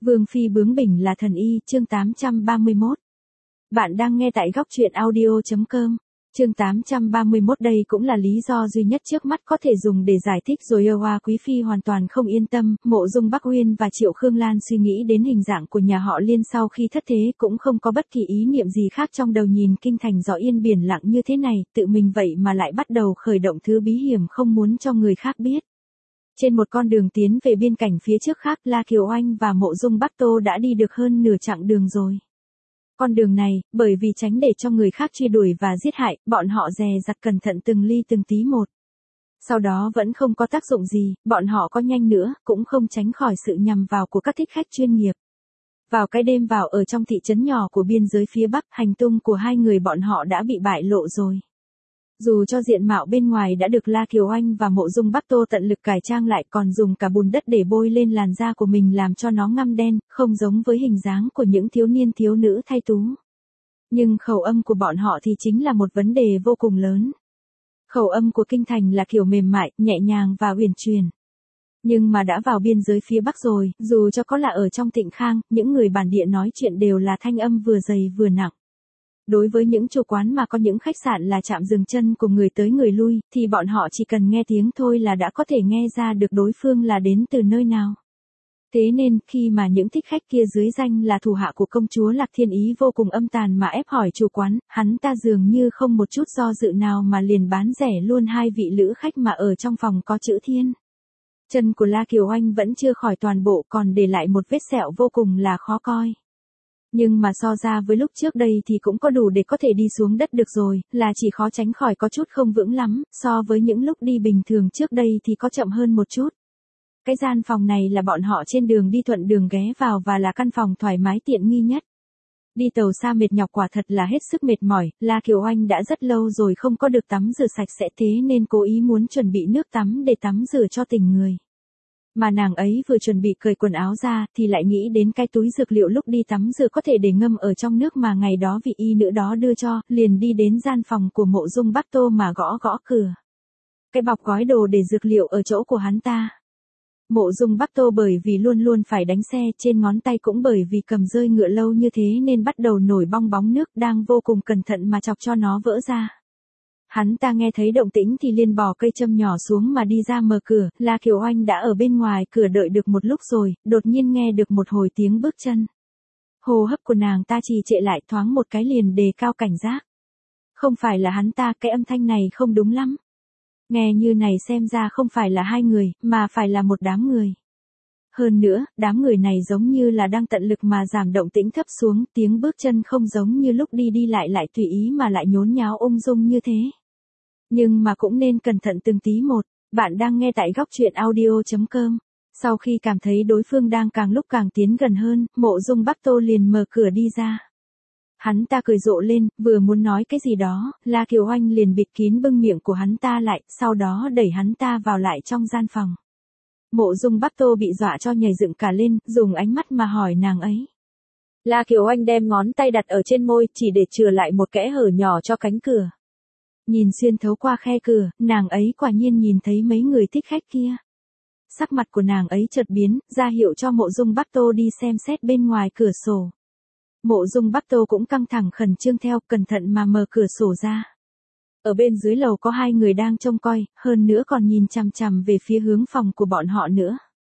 Vương phi bướng bỉnh là thần y, chương 831. Bạn đang nghe tại góc truyện audio.com. Chương 831 đây cũng là lý do duy nhất trước mắt có thể dùng để giải thích rồi Hoa quý phi hoàn toàn không yên tâm, Mộ Dung Bắc Uyên và Triệu Khương Lan suy nghĩ đến hình dạng của nhà họ Liên sau khi thất thế cũng không có bất kỳ ý niệm gì khác trong đầu, nhìn kinh thành gió yên biển lặng như thế này, tự mình vậy mà lại bắt đầu khởi động thứ bí hiểm không muốn cho người khác biết. Trên một con đường tiến về biên cảnh phía trước khác, La Kiều Oanh và Mộ Dung Bắc Tô đã đi được hơn nửa chặng đường rồi. Con đường này, bởi vì tránh để cho người khác truy đuổi và giết hại, bọn họ dè dặt cẩn thận từng ly từng tí một. Sau đó vẫn không có tác dụng gì, bọn họ có nhanh nữa, cũng không tránh khỏi sự nhằm vào của các thích khách chuyên nghiệp. Vào cái đêm vào ở trong thị trấn nhỏ của biên giới phía Bắc, hành tung của hai người bọn họ đã bị bại lộ rồi. Dù cho diện mạo bên ngoài đã được La Kiều Oanh và Mộ Dung Bắc Tô tận lực cải trang lại, còn dùng cả bùn đất để bôi lên làn da của mình làm cho nó ngăm đen, không giống với hình dáng của những thiếu niên thiếu nữ thanh tú. Nhưng khẩu âm của bọn họ thì chính là một vấn đề vô cùng lớn. Khẩu âm của kinh thành là kiểu mềm mại, nhẹ nhàng và uyển chuyển. Nhưng mà đã vào biên giới phía Bắc rồi, dù cho có là ở trong Tịnh Khang, những người bản địa nói chuyện đều là thanh âm vừa dày vừa nặng. Đối với những chủ quán mà có những khách sạn là trạm dừng chân của người tới người lui, thì bọn họ chỉ cần nghe tiếng thôi là đã có thể nghe ra được đối phương là đến từ nơi nào. Thế nên, khi mà những thích khách kia dưới danh là thủ hạ của công chúa Lạc Thiên Ý vô cùng âm tàn mà ép hỏi chủ quán, hắn ta dường như không một chút do dự nào mà liền bán rẻ luôn hai vị lữ khách mà ở trong phòng có chữ Thiên. Chân của La Kiều Oanh vẫn chưa khỏi toàn bộ, còn để lại một vết sẹo vô cùng là khó coi. Nhưng mà so ra với lúc trước đây thì cũng có đủ để có thể đi xuống đất được rồi, là chỉ khó tránh khỏi có chút không vững lắm, so với những lúc đi bình thường trước đây thì có chậm hơn một chút. Cái gian phòng này là bọn họ trên đường đi thuận đường ghé vào và là căn phòng thoải mái tiện nghi nhất. Đi tàu xa mệt nhọc quả thật là hết sức mệt mỏi, La Kiều Oanh đã rất lâu rồi không có được tắm rửa sạch sẽ, thế nên cố ý muốn chuẩn bị nước tắm để tắm rửa cho tỉnh người. Mà nàng ấy vừa chuẩn bị cởi quần áo ra thì lại nghĩ đến cái túi dược liệu lúc đi tắm rửa có thể để ngâm ở trong nước mà ngày đó vị y nữ đó đưa cho, liền đi đến gian phòng của Mộ Dung Bắc Tô mà gõ gõ cửa. Cái bọc gói đồ để dược liệu ở chỗ của hắn ta. Mộ Dung Bắc Tô bởi vì luôn luôn phải đánh xe, trên ngón tay cũng bởi vì cầm rơi ngựa lâu như thế nên bắt đầu nổi bong bóng nước, đang vô cùng cẩn thận mà chọc cho nó vỡ ra. Hắn ta nghe thấy động tĩnh thì liền bỏ cây châm nhỏ xuống mà đi ra mở cửa, La Kiều Oanh đã ở bên ngoài cửa đợi được một lúc rồi, đột nhiên nghe được một hồi tiếng bước chân. Hô hấp của nàng ta trì trệ lại, thoáng một cái liền đề cao cảnh giác. Không phải là hắn ta, cái âm thanh này không đúng lắm. Nghe như này xem ra không phải là hai người, mà phải là một đám người. Hơn nữa, đám người này giống như là đang tận lực mà giảm động tĩnh thấp xuống, tiếng bước chân không giống như lúc đi đi lại tùy ý mà lại nhốn nháo ung dung như thế. Nhưng mà cũng nên cẩn thận từng tí một. Bạn đang nghe tại góc truyện audio.com. Sau khi cảm thấy đối phương đang càng lúc càng tiến gần hơn, Mộ Dung Bắc Tô liền mở cửa đi ra. Hắn ta cười rộ lên, vừa muốn nói cái gì đó, La Kiều Oanh liền bịt kín bưng miệng của hắn ta lại, sau đó đẩy hắn ta vào lại trong gian phòng. Mộ Dung Bắc Tô bị dọa cho nhảy dựng cả lên, dùng ánh mắt mà hỏi nàng ấy. La Kiều Oanh đem ngón tay đặt ở trên môi, chỉ để chừa lại một kẽ hở nhỏ cho cánh cửa. Nhìn xuyên thấu qua khe cửa, nàng ấy quả nhiên nhìn thấy mấy người thích khách kia. Sắc mặt của nàng ấy chợt biến, ra hiệu cho Mộ Dung Bắc Tô đi xem xét bên ngoài cửa sổ. Mộ Dung Bắc Tô cũng căng thẳng khẩn trương theo, cẩn thận mà mở cửa sổ ra. Ở bên dưới lầu có hai người đang trông coi, hơn nữa còn nhìn chằm chằm về phía hướng phòng của bọn họ nữa.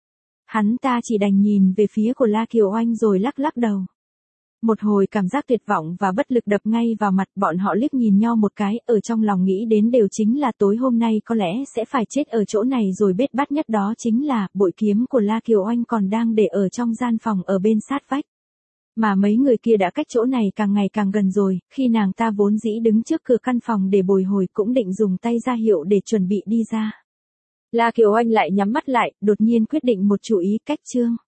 Hắn ta chỉ đành nhìn về phía của La Kiều Oanh rồi lắc lắc đầu. Một hồi cảm giác tuyệt vọng và bất lực đập ngay vào mặt, bọn họ liếc nhìn nhau một cái, ở trong lòng nghĩ đến đều chính là tối hôm nay có lẽ sẽ phải chết ở chỗ này rồi. Bết bát nhất đó chính là, bội kiếm của La Kiều Oanh còn đang để ở trong gian phòng ở bên sát vách. Mà mấy người kia đã cách chỗ này càng ngày càng gần rồi, khi nàng ta vốn dĩ đứng trước cửa căn phòng để bồi hồi cũng định dùng tay ra hiệu để chuẩn bị đi ra. La Kiều Oanh lại nhắm mắt lại, đột nhiên quyết định một chủ ý, cách chương.